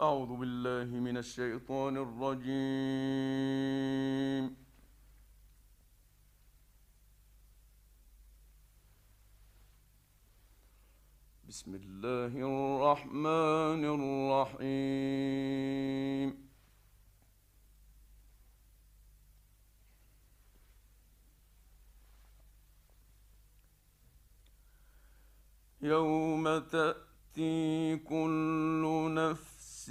أعوذ بالله من الشيطان الرجيم. بسم الله الرحمن الرحيم. يوم تأتي كل نفس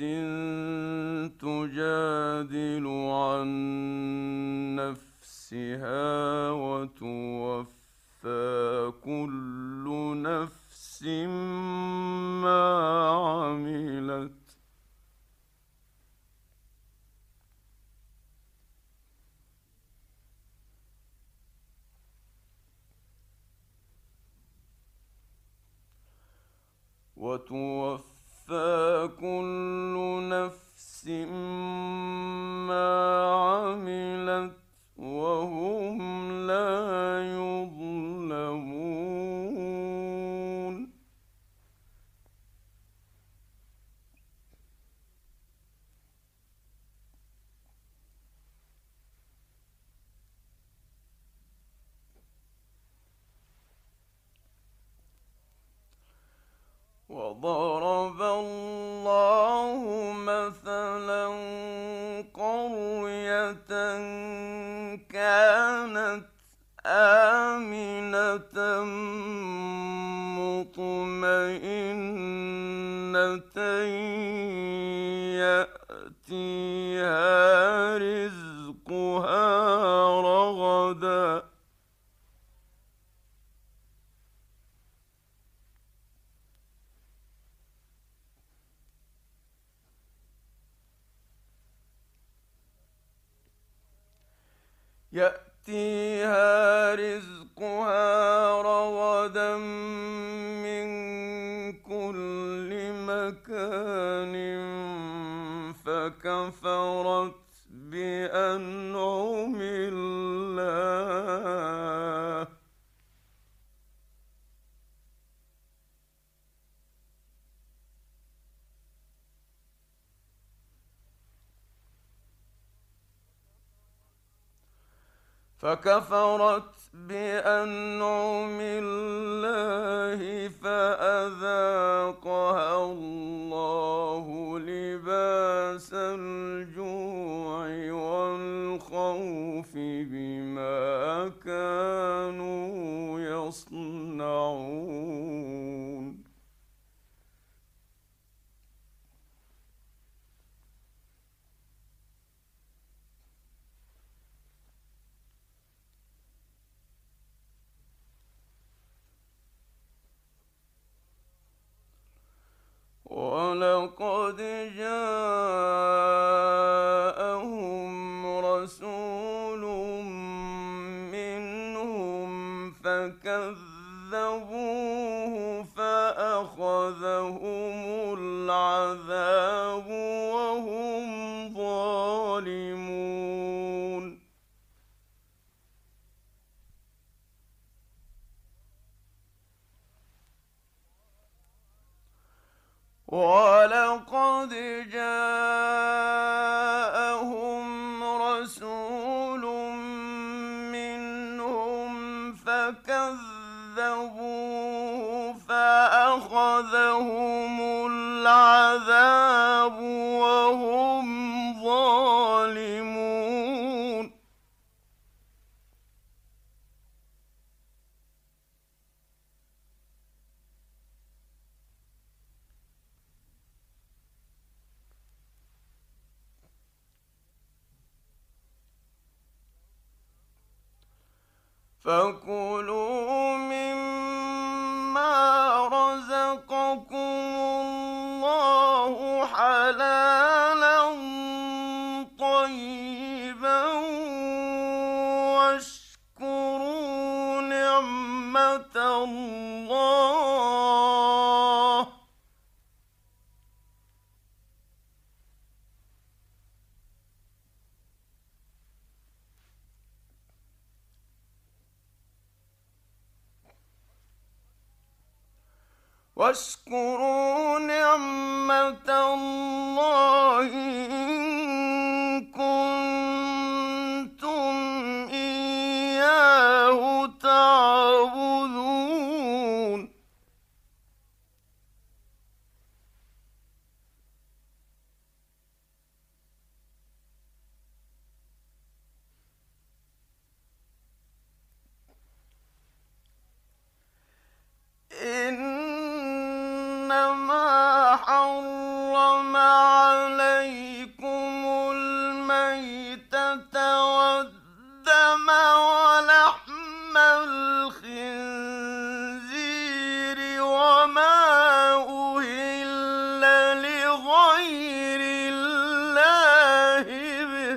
تجادل عن نفسها وتوفى كل نفس ما عملت. وتوفى كل نفس ما عملت وهم لا يظلمون. وضرب الله مثلا قرية كانت آمنة مطمئنة يأتيها رزقها رغدا من كل مكان فكفرت بأنعم الله فأذاقها الله لباس الجوع والخوف بما كانوا يصنعون. ولقد جاءهم رسول منهم فكذبوه فأخذهم العذاب وهم ظالمون. ولقد جاءهم رسول منهم فكذبوه فأخذهم العذاب وهم ظالمون. فكلوا مما رزقكم الله حلالا طيبا واشكروا نعمة الله واشكروا نعمة الله حرم عليكم الميتة والدم ولحم الخنزير وما أهل لغير الله به،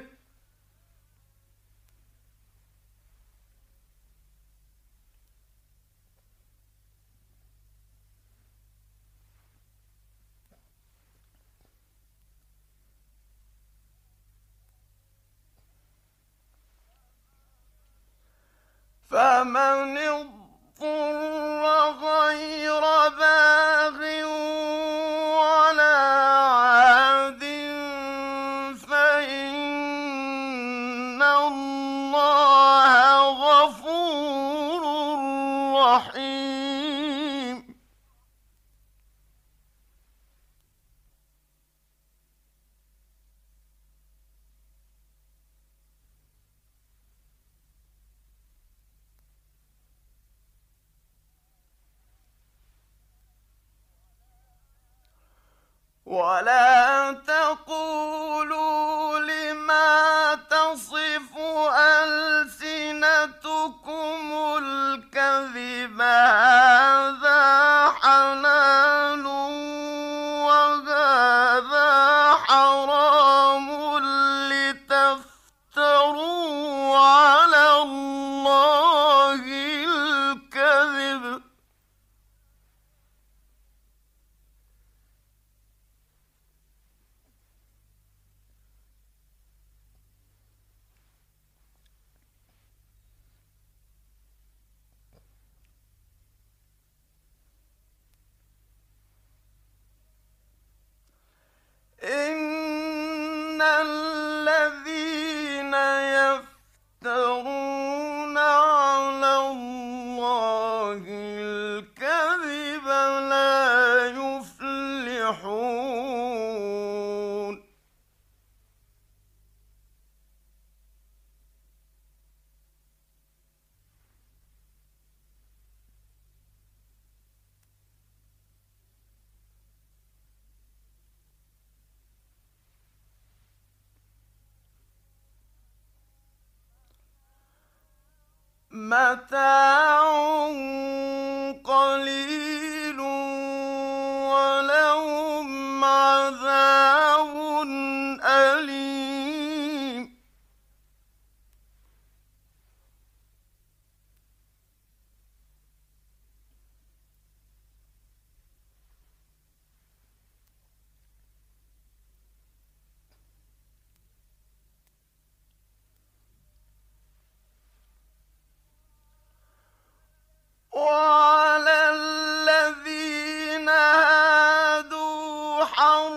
فمن اضطر غير باغ ولا عاد فإن الله غفور رحيم. ولا تقولوا لما تصف ألسنتكم الكذب هذا حلال وهذا حرام لتفتروا على الله الكذب، إن الذين يفترون على الله الكذب لا يفلحون. متاع قليل ولهم عذاب أليم. وعلى الذين هادوا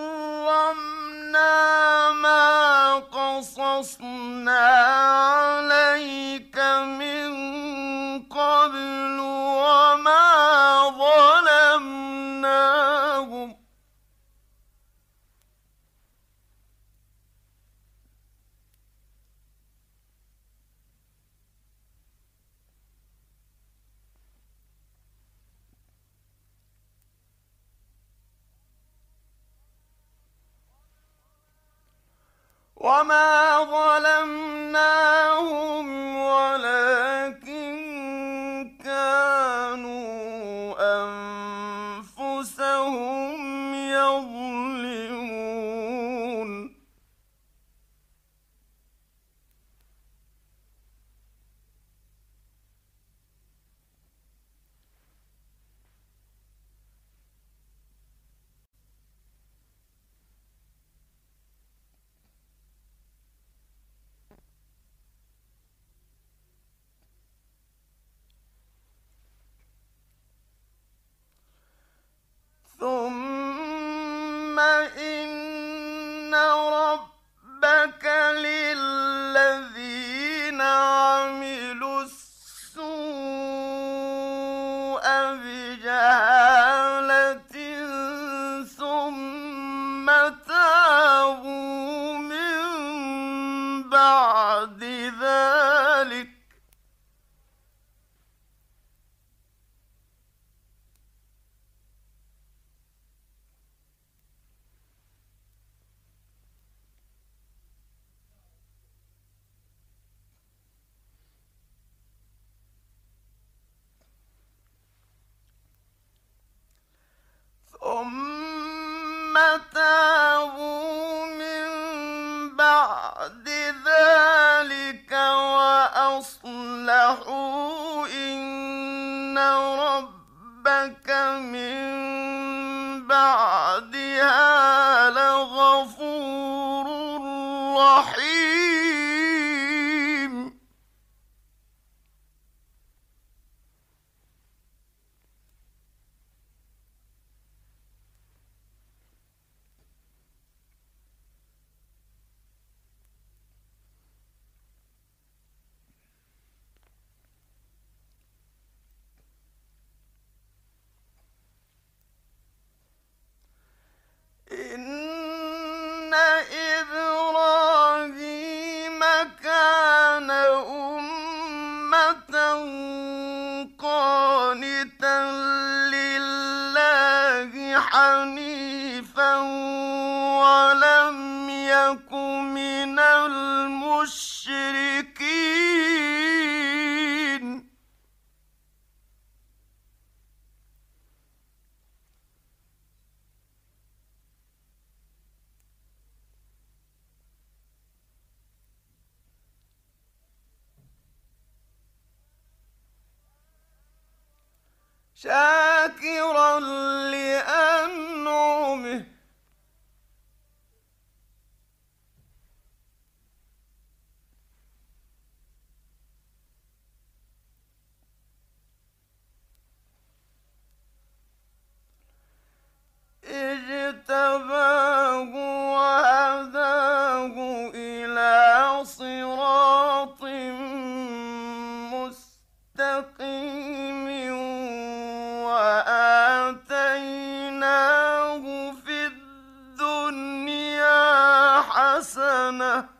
حرمنا ما قصصنا عليك من قبل وما ظلمناهم ولكن كانوا أنفسهم يظلمون. تابوا من بعد ذلك وأصلحوا إن ربك من بعدها لغفور رحيم. إن إبراهيم كان أمة قانتا لله حنيفا ولم يك من المشركين. شاكرا لأنعمه اجتباه وهداه إلى صراط مستقيم وآتيناه في الدنيا حسنة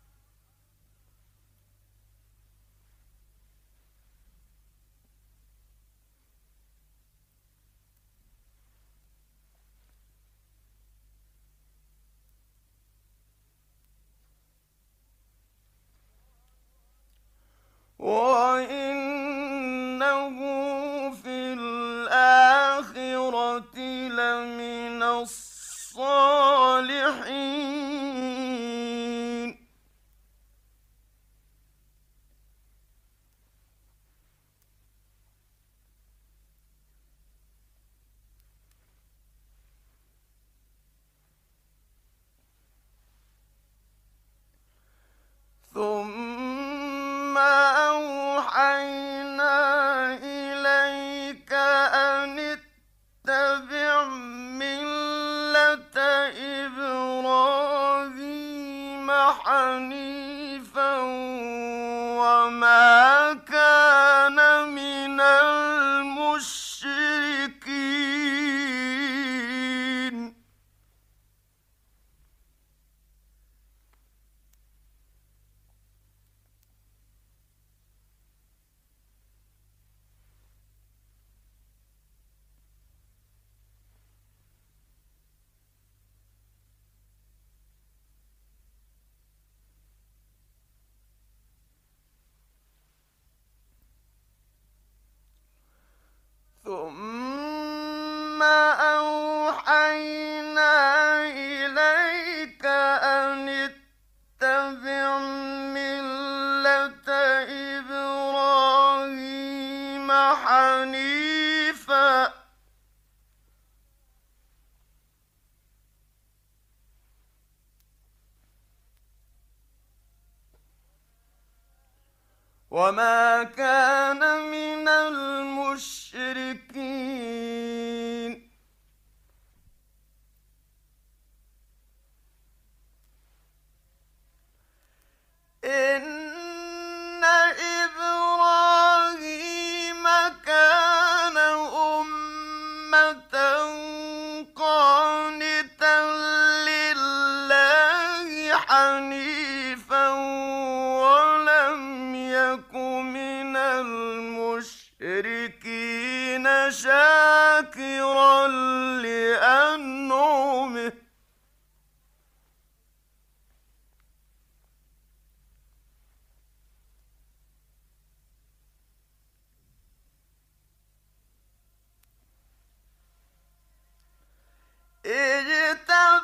وإنه في الآخرة لمن الصالحين. ثم أوحينا إليك أن اتبع ملة إبراهيم حنيفا وما كان من المشركين. ثم أوحينا إليك أن اتبع ملة إبراهيم حنيفا وما كان من المشركين. إن إبراهيم كان أمة قانتا لله حنيفا ولم يك من المشركين شاكرا لأنعمه اجتباه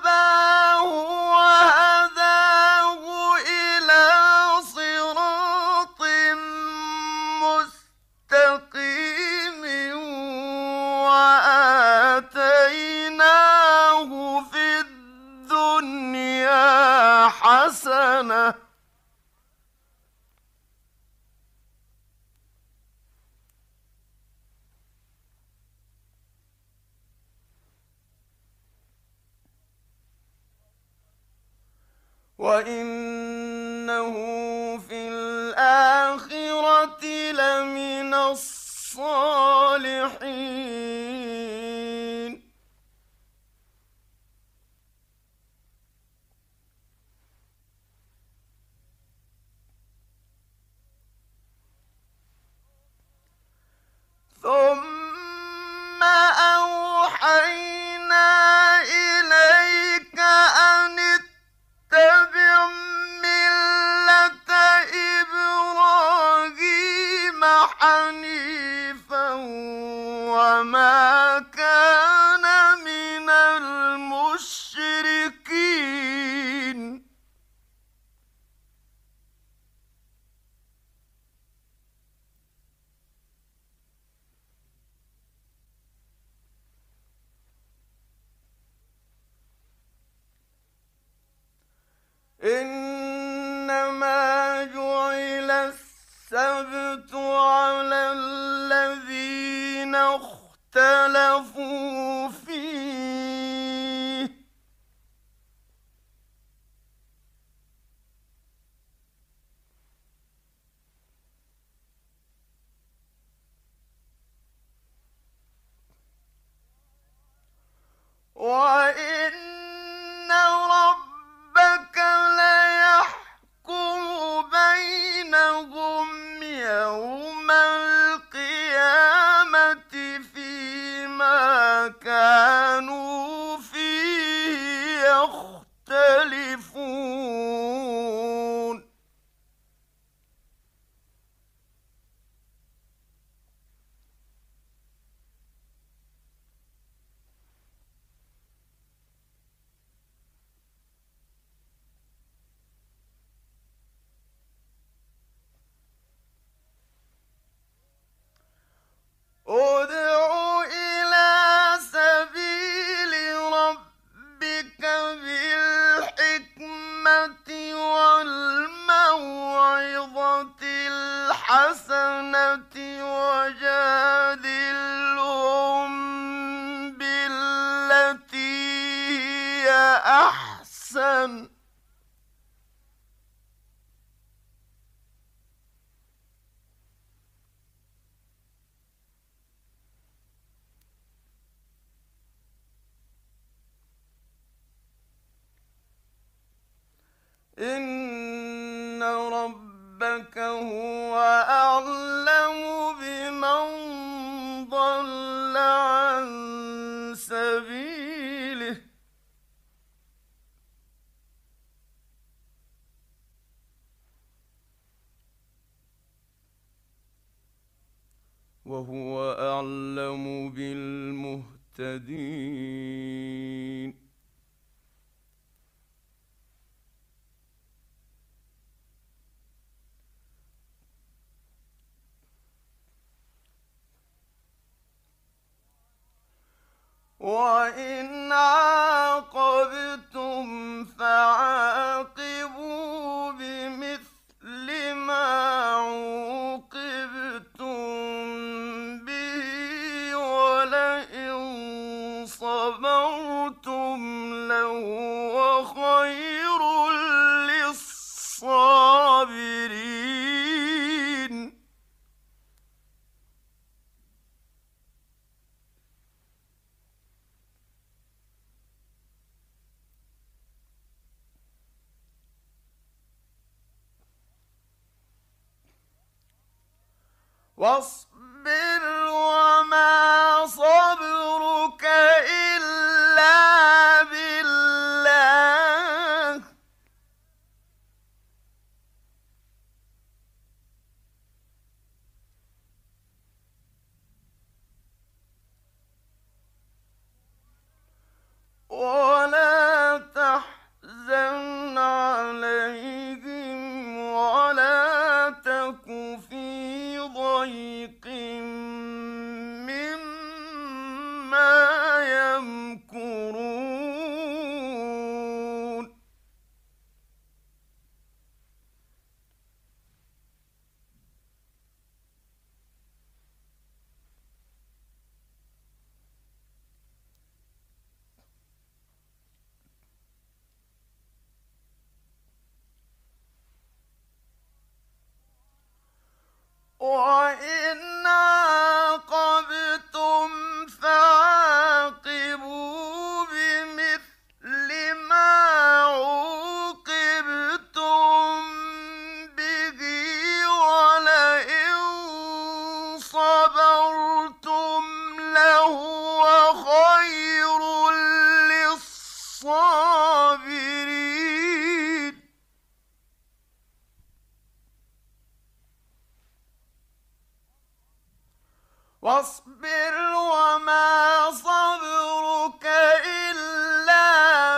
حسنة وإنه في الآخرة لمن الصالحين ثم أوحينا إليك أن اتبع ملة إبراهيم حنيفا وما كان من المشركين إنما جعل السبت على الذين اختلفوا فيه وإن ربك ليحكم بينهم يوم القيامة فيما كانوا فيه يختلفون ادع إلى سبيل ربك بالحكمة والموعظة الحسنة وجادلهم بالتي هي أحسن إن ربك هو أعلم بمن ضل عن سبيله وهو أعلم بالمهتدين وإن عاقبتم فعاقبوا بمثل ما عوقبتم به ولئن صبرتم لهو خير للصابرين واصبر وما صبرك إلا بالله ولا تحزن عليهم ولا تك في ضيق وَإِنْ عَاقَبْتُمْ فَعَاقِبُوا بِمِثْلِ مَا عُوقِبْتُم بِهِ وَلَئِن صَبَرْتُمْ لَهُوَ خَيْرٌ لِّلصَّابِرِينَ واصبر وما صبرك إلا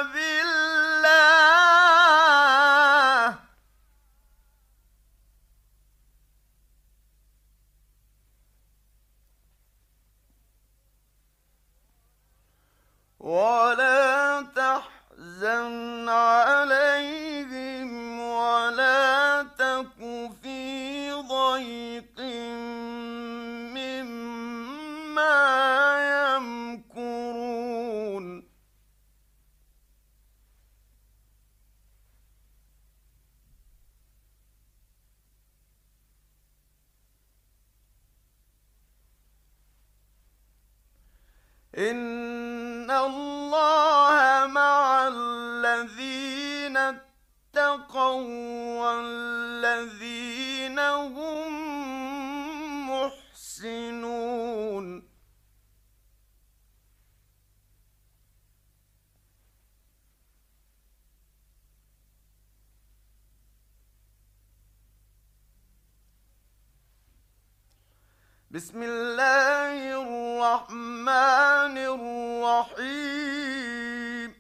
بالله ولا تحزن عليهم ولا تك في ضيق مما يمكرون إن الله مع الذين اتقوا والذين هم محسنون بسم الله الرحمن الرحيم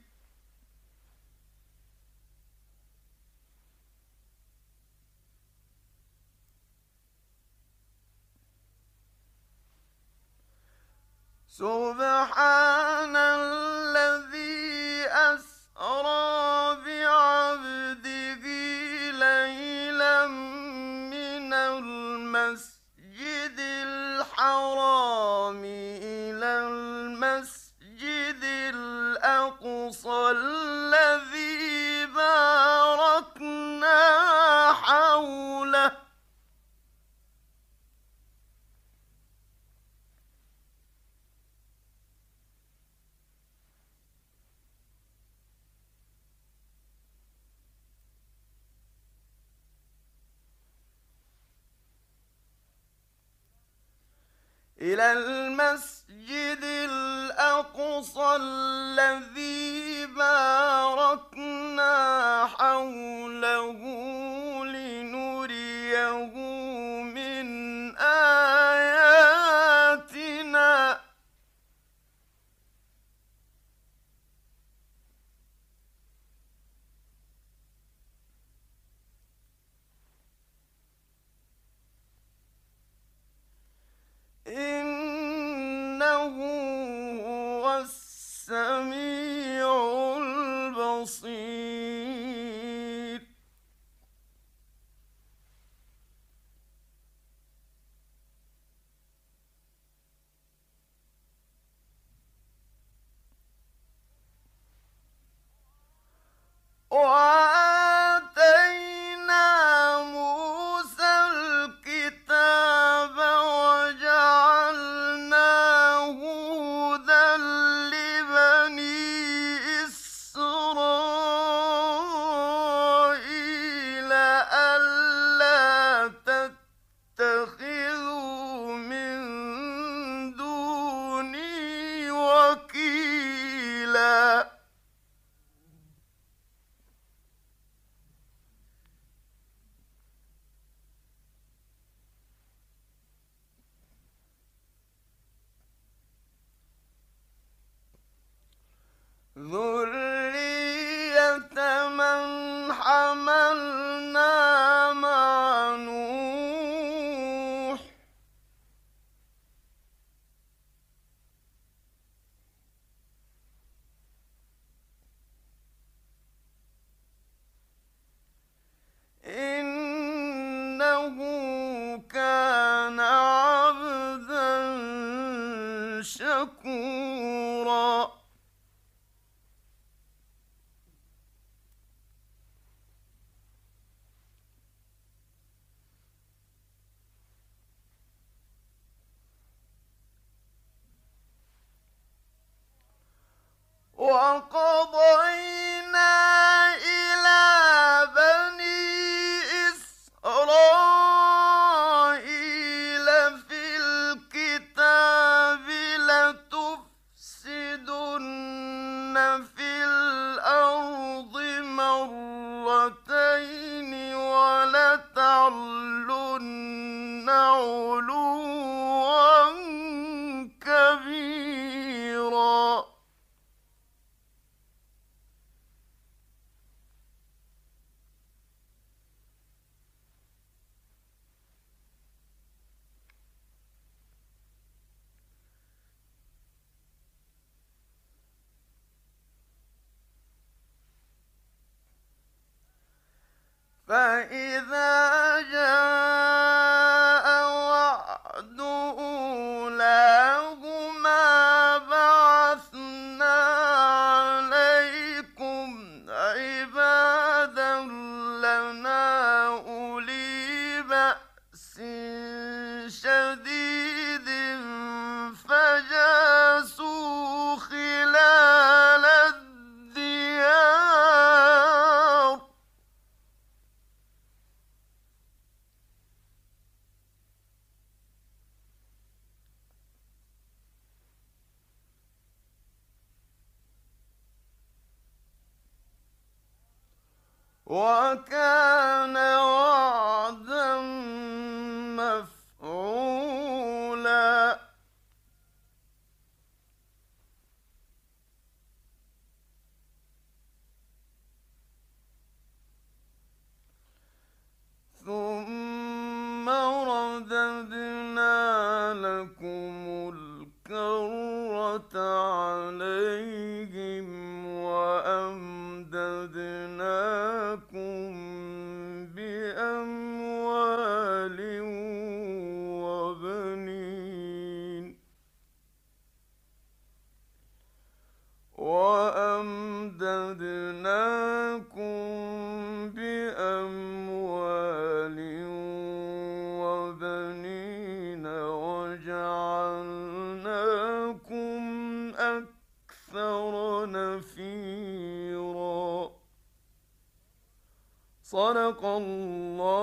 سبحان الذي أسرى بعبده ليلا من المسجد الحرام إلى المسجد الأقصى الذي باركنا حوله إلى المسجد الأقصى الذي باركنا حوله لنريه من آياتنا إنه هو السميع البصير وآتينا موسى الكتاب وجعلناه هدى لبني إسرائيل ألا تتخذوا من دوني وكيلا ذرية من حملنا مع نوح إنه كان عبدا شكورا وقضينا إلى بني إسرائيل في الكتاب لتفسدن في الأرض مرتين ولتعلن علوا كبيرا. فإذا جاء وعد أولاهما بعثنا عليكم عبادا لنا أولي بأس شديد فجاسوا خلال الديار. وكان وعدا مفعولا. ثم رددنا لكم الكرة عليهم وأمددناكم بأموال وبنين وجعلناكم أكثر نفيرا. صدق الله